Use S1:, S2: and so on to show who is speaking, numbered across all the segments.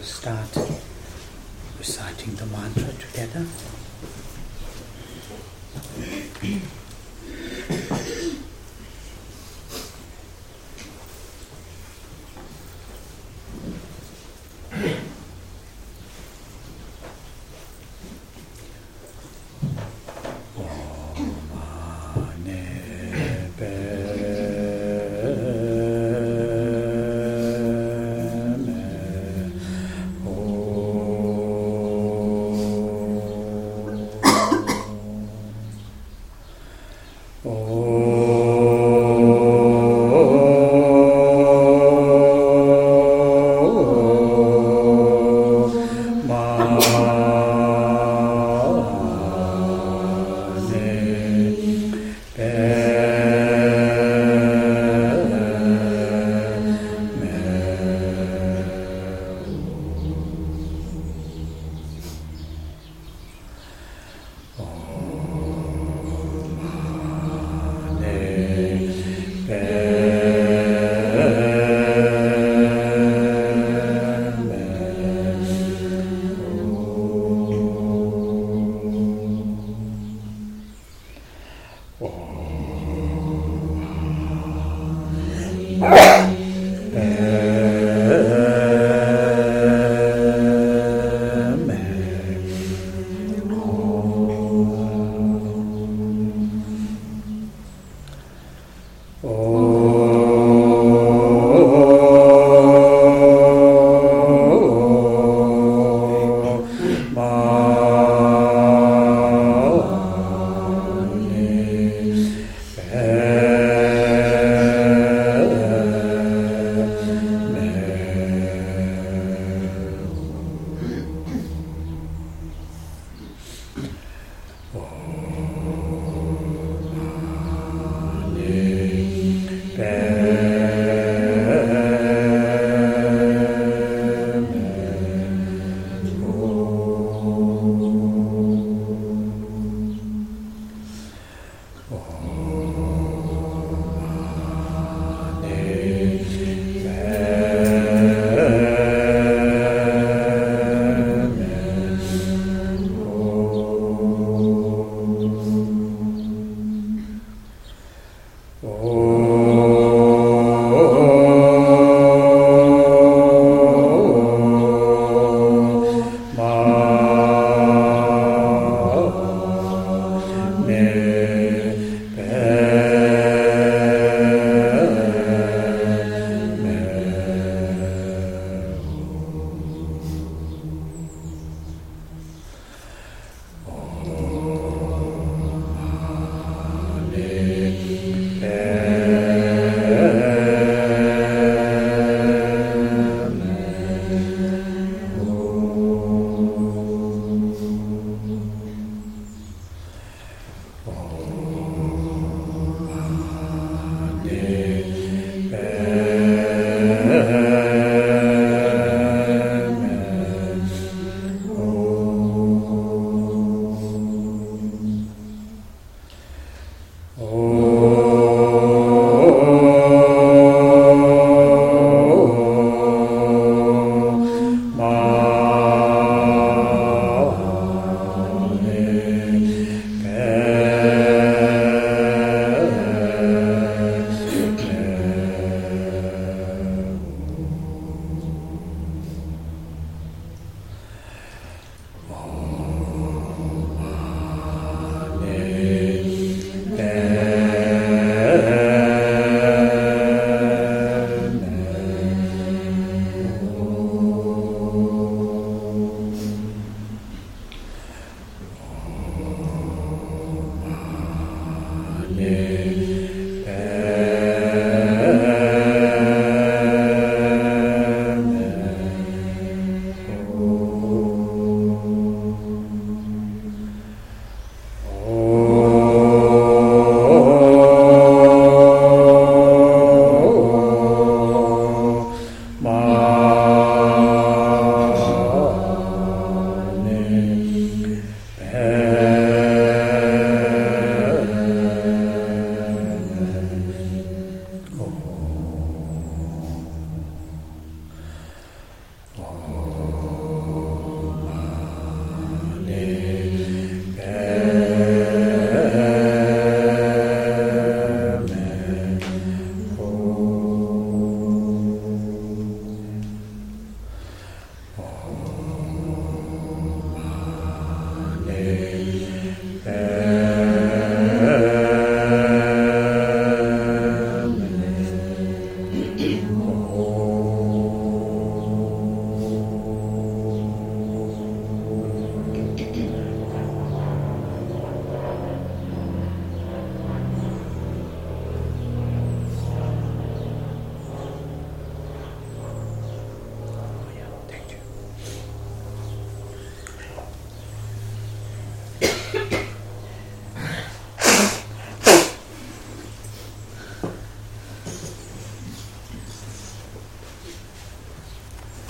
S1: start reciting the mantra together.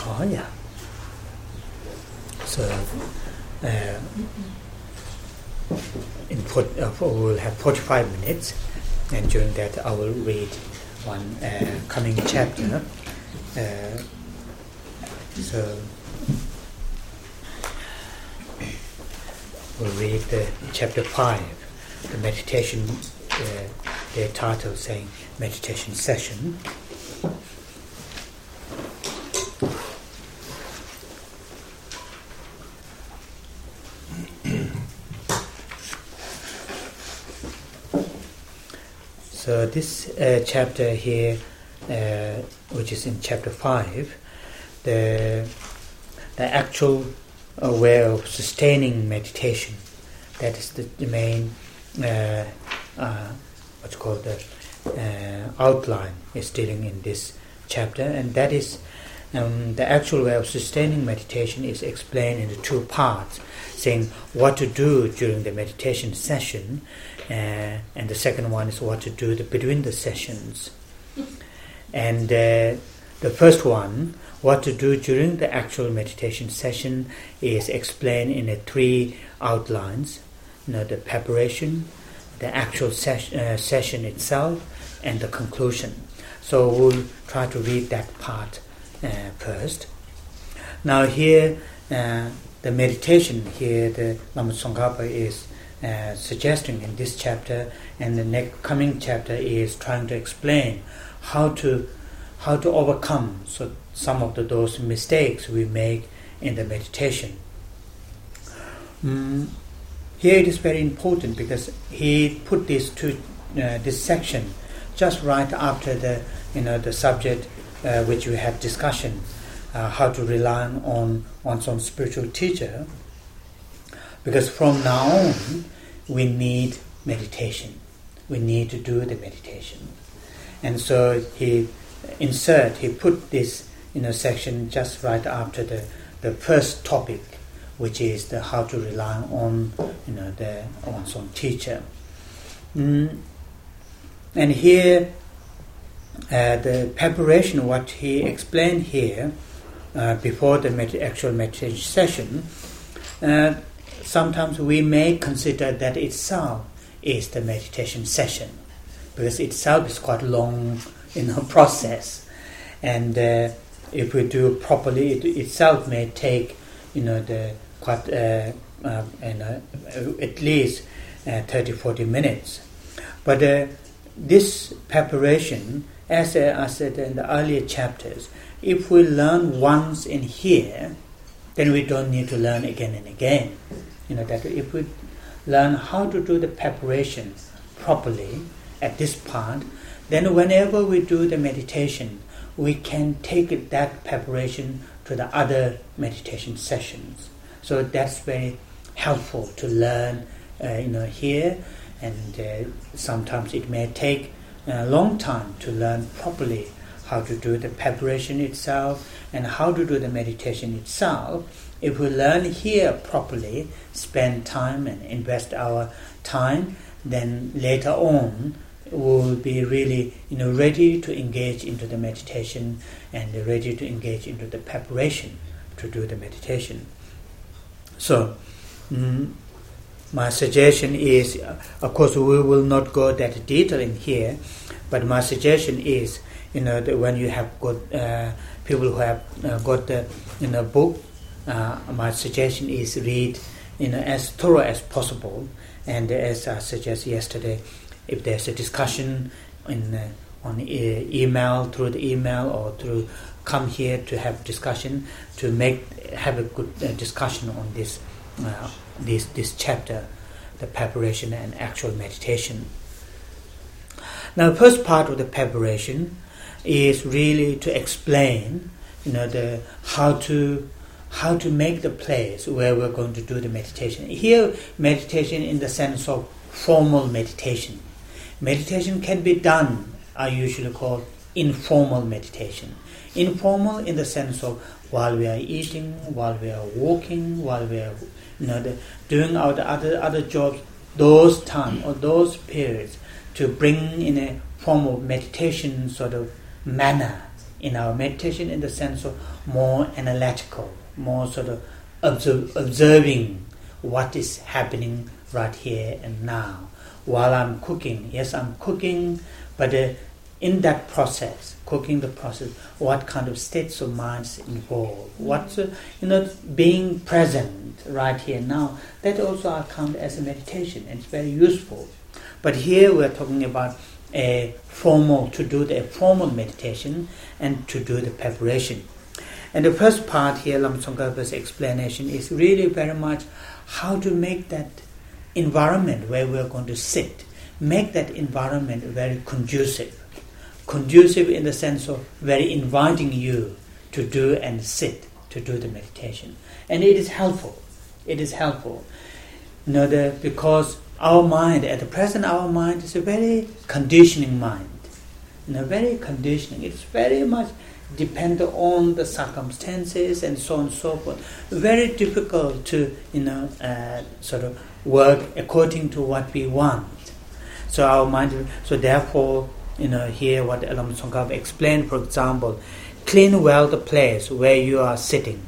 S1: Kaya. So we'll have 45 minutes, and during that I will read one coming chapter. So we'll read the chapter 5, the meditation, the title saying meditation session. So this chapter here, which is in chapter 5, the actual way of sustaining meditation, that is the main what's called the outline is dealing in this chapter, and that is the actual way of sustaining meditation is explained in the two parts, saying what to do during the meditation session, and the second one is what to do between the sessions. And the first one, what to do during the actual meditation session, is explained in the three outlines: the preparation, the actual session itself, and the conclusion. So we'll try to read that part first. Now here, the meditation here, the Lama Tsongkhapa is suggesting in this chapter, and the next coming chapter is trying to explain how to overcome some of those mistakes we make in the meditation. Here it is very important because he put this section just right after the subject which we had discussion, how to rely on one's own spiritual teacher. Because from now on, we need meditation. We need to do the meditation. And so he put this section just right after the first topic, which is the how to rely on one's own teacher. And here, the preparation, what he explained here before the actual meditation session, sometimes we may consider that itself is the meditation session, because itself is quite long process, and if we do it properly, it itself may take at least 30-40 minutes. But this preparation, as I said in the earlier chapters, if we learn once in here, then we don't need to learn again and again. That if we learn how to do the preparation properly at this part, then whenever we do the meditation, we can take that preparation to the other meditation sessions. So that's very helpful to learn, here, and sometimes it may take a long time to learn properly how to do the preparation itself and how to do the meditation itself. If we learn here properly, spend time and invest our time, then later on we'll be really ready to engage into the meditation and ready to engage into the preparation to do the meditation. So my suggestion is, of course we will not go that detail in here, but my suggestion is that when you have got people who have got the book, my suggestion is read as thorough as possible, and as I suggested yesterday, if there's a discussion on email, through the email, or through come here to have discussion, to have a good discussion on this chapter, the preparation and actual meditation. Now, the first part of the preparation is really to explain, how to make the place where we're going to do the meditation. Here, meditation in the sense of formal meditation. Meditation can be done, I usually call informal meditation. Informal in the sense of while we are eating, while we are walking, while we are doing our other jobs, those time or those periods, to bring in a form of meditation sort of manner in our meditation in the sense of more analytical, more sort of observing what is happening right here and now. While I'm cooking, yes, I'm cooking, but in that process, cooking the process, what kind of states of mind is involved? What's being present right here now? That also I count as a meditation, and it's very useful. But here we're talking about a formal meditation and to do the preparation. And the first part here, Lama Tsongkhapa's explanation is really very much how to make that environment where we're going to sit, make that environment very conducive in the sense of very inviting you to do and sit, to do the meditation. And it is helpful. Because our mind, at the present, our mind is a very conditioning mind. Very conditioning. It's very much dependent on the circumstances and so on and so forth. Very difficult to, sort of work according to what we want. So our mind, therefore, here what Lama Tsongkhapa explained, for example, clean well the place where you are sitting,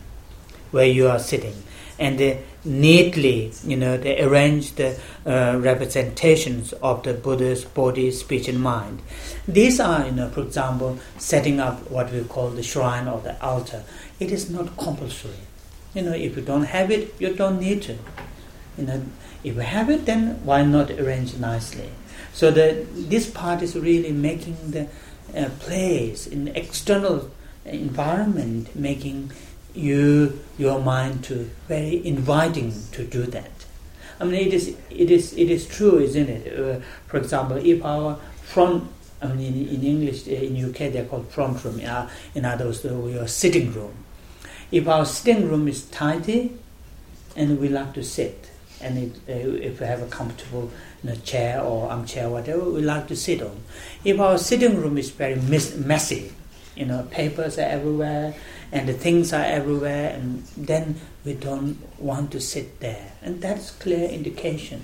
S1: and neatly, they arrange the representations of the Buddha's body, speech, and mind. These are, for example, setting up what we call the shrine or the altar. It is not compulsory. If you don't have it, you don't need to. If you have it, then why not arrange nicely? So this part is really making the place in the external environment, making your mind to very inviting to do that. I mean, it is true, isn't it? For example, if our front, in English, in UK they're called front room. In other words, your sitting room. If our sitting room is tidy, and we like to sit, and if we have a comfortable chair or armchair, whatever, we like to sit on. If our sitting room is very messy, papers are everywhere, and the things are everywhere, and then we don't want to sit there. And that's clear indication.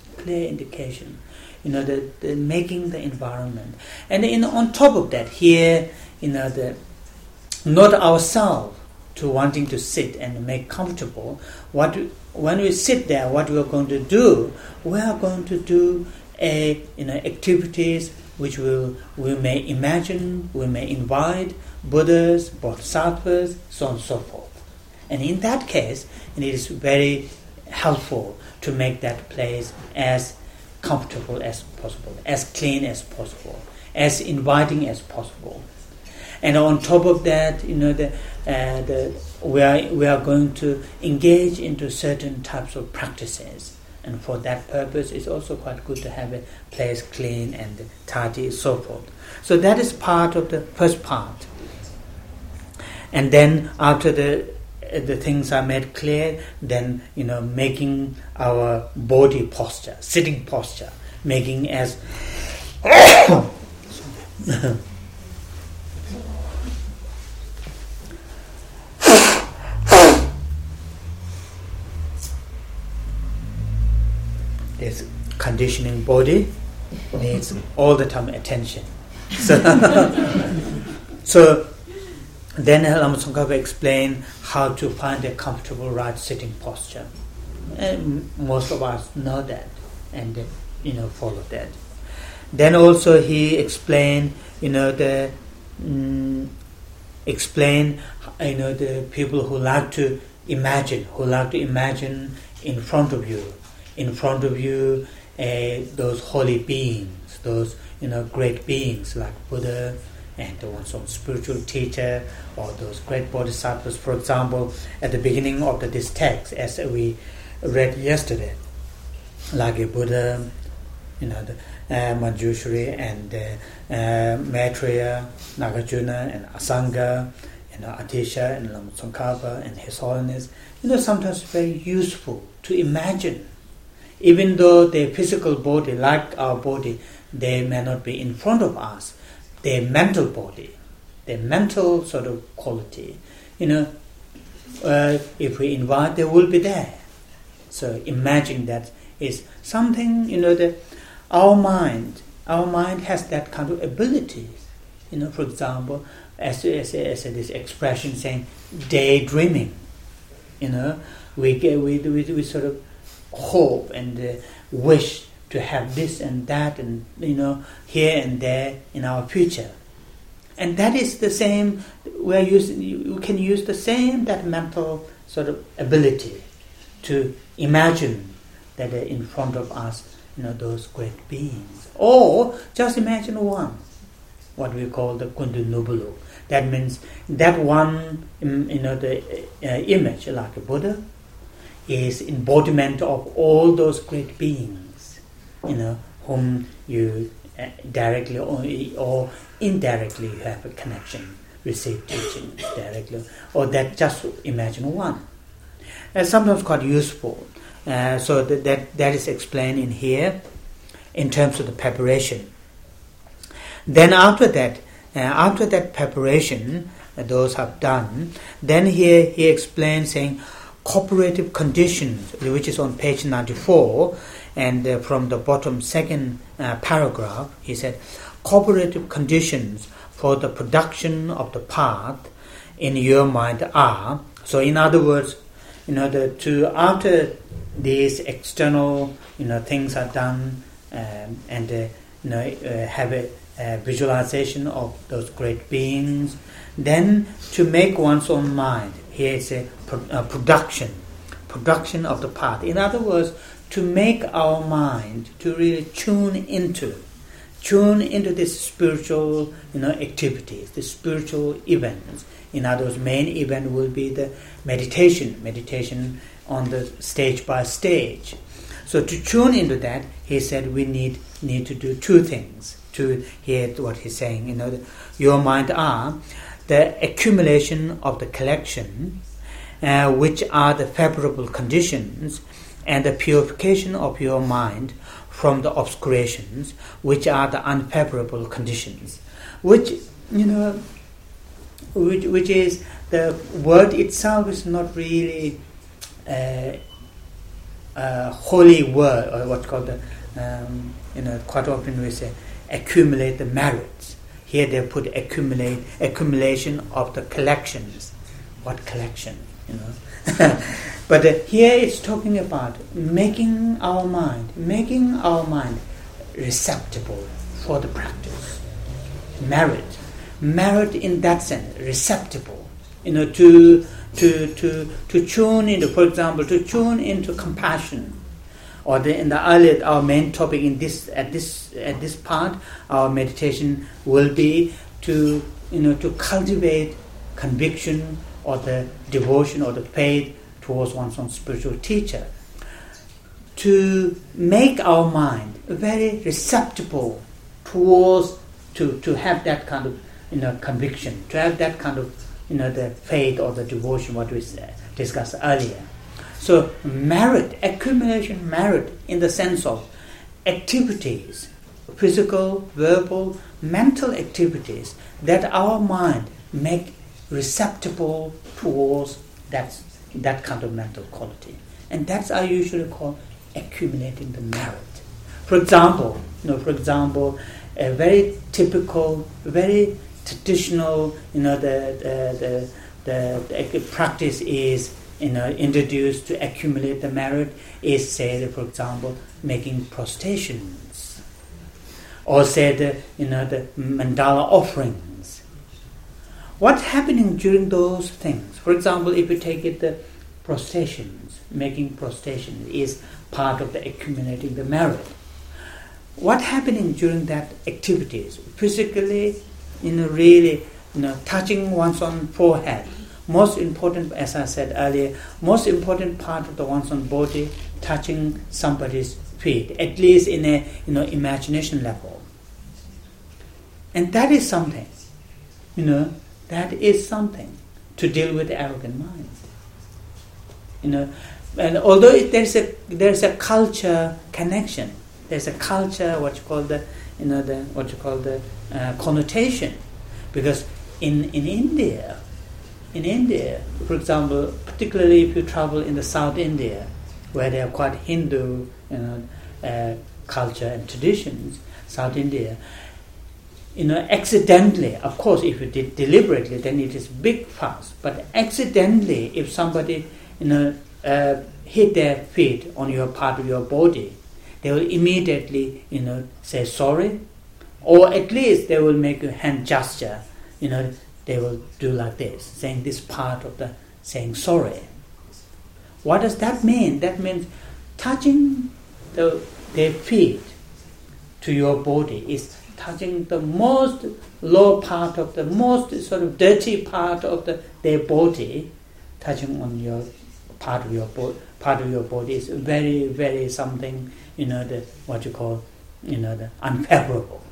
S1: The making the environment. And on top of that, here, not ourselves to wanting to sit and make comfortable. When we sit there, what we are going to do, we are going to do activities which we may imagine, we may invite Buddhas, Bodhisattvas, so on and so forth. And in that case, it is very helpful to make that place as comfortable as possible, as clean as possible, as inviting as possible. And on top of that, we are going to engage into certain types of practices. And for that purpose, it's also quite good to have a place clean and tidy, so forth. So that is part of the first part. And then after the things are made clear, then making our body posture, sitting posture, making as this conditioning body needs all the time attention. So then Lama Tsongkhapa explained how to find a comfortable right sitting posture. And most of us know that and follow that. Then also he explained the people who like to imagine in front of you those holy beings, those great beings like Buddha and some spiritual teacher, or those great bodhisattvas. For example, at the beginning of this text, as we read yesterday, like a Buddha, Manjushri and Maitreya, Nagarjuna and Asanga, Atisha and Lama Tsongkhapa and His Holiness. Sometimes very useful to imagine. Even though their physical body, like our body, they may not be in front of us, their mental body, their mental sort of quality, if we invite, they will be there. So imagine that is something, that our mind has that kind of ability. For example, as this expression saying, daydreaming. We sort of hope and wish to have this and that, and here and there in our future. And that is the same. You can use the same, that mental sort of ability to imagine that in front of us, those great beings. Or just imagine one, what we call the Kundu Nubulu. That means that one, the image, like a Buddha, is embodiment of all those great beings, whom you directly or indirectly you have a connection, receive teaching directly, or that just imagine one. Sometimes quite useful. So that is explained in here in terms of the preparation. Then after that preparation, those have done, then here he explains saying cooperative conditions, which is on page 94, and from the bottom second paragraph, he said, cooperative conditions for the production of the path in your mind are. So in other words, after these external things are done, and have a visualization of those great beings, then to make one's own mind, here is a production of the path. In other words, to make our mind to really tune into this spiritual activities, the spiritual events. In other words, main event will be the meditation on the stage by stage. So to tune into that, he said we need to do two things. To hear what he's saying, your mind are the accumulation of the collection, which are the favorable conditions, and the purification of your mind from the obscurations, which are the unfavorable conditions. Which is the word itself is not really a holy word, or what's called quite often we say accumulate the merits. Here they put accumulation of the collections. What collection? But here it's talking about making our mind receptible for the practice. Merit in that sense, receptible. To tune into, for example, to tune into compassion. Or in the earlier, our main topic at this part, our meditation will be to cultivate conviction or the devotion or the faith towards one's own spiritual teacher. To make our mind very receptible towards to have that kind of conviction, to have that kind of the faith or the devotion what we discussed earlier. So accumulation merit in the sense of activities, physical, verbal, mental activities that our mind make receptible towards that kind of mental quality. And that's I usually call accumulating the merit. For example, a very typical, very traditional, the practice is introduced to accumulate the merit is, say, for example, making prostrations, or say the mandala offerings. What's happening during those things? For example, if you take it, the prostrations, making prostrations is part of the accumulating the merit. What happening during that activities? Physically, really, touching one's own forehead. Most important, as I said earlier, most important part of the one's own body, touching somebody's feet, at least in a imagination level. And that is something, that is something to deal with the arrogant mind. And although there's a culture connection, there's a culture what you call the connotation, because in India, for example, particularly if you travel in the South India, where they are quite Hindu culture and traditions, South India, accidentally, of course, if you did deliberately, then it is big fuss. But accidentally, if somebody, hit their feet on your part of your body, they will immediately, say sorry, or at least they will make a hand gesture. They will do like this, saying this part of the saying sorry. What does that mean? That means touching their feet to your body is touching the most low part of the most sort of dirty part of their body. Touching on your part of your body is very, very something, what you call, the unfavorable.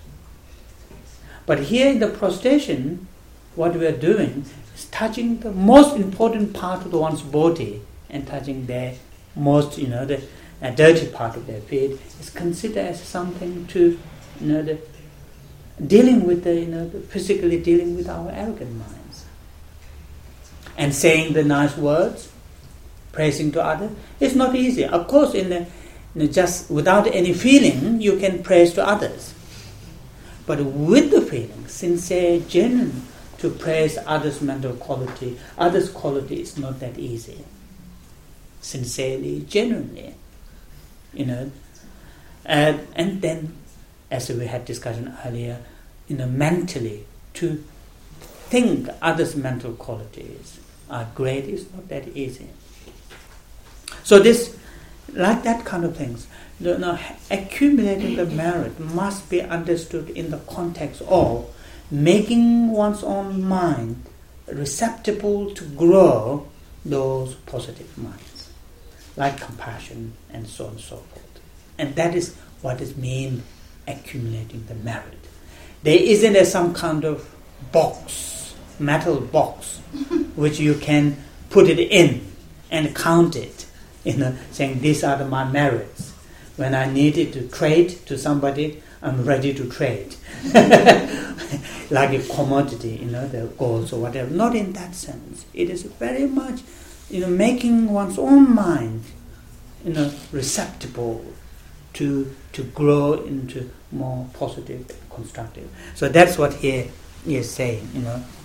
S1: But here in the prostration, what we are doing is touching the most important part of one's body and touching their most, the dirty part of their feet is considered as something to, dealing with physically dealing with our arrogant minds. And saying the nice words, praising to others, it's not easy. Of course, just without any feeling, you can praise to others. But with the feeling, sincere, genuine, to praise others' mental quality, others' quality is not that easy. Sincerely, genuinely, and then, as we had discussion earlier, mentally to think others' mental qualities are great is not that easy. So this, like that kind of things, accumulating the merit must be understood in the context of making one's own mind receptible to grow those positive minds, like compassion and so on and so forth. And that is what it means, accumulating the merit. There isn't some kind of box, metal box, which you can put it in and count it, saying these are my merits. When I needed to trade to somebody, I'm ready to trade. Like a commodity, the gold or whatever. Not in that sense. It is very much, making one's own mind, receptible to grow into more positive and constructive. So that's what here he is saying,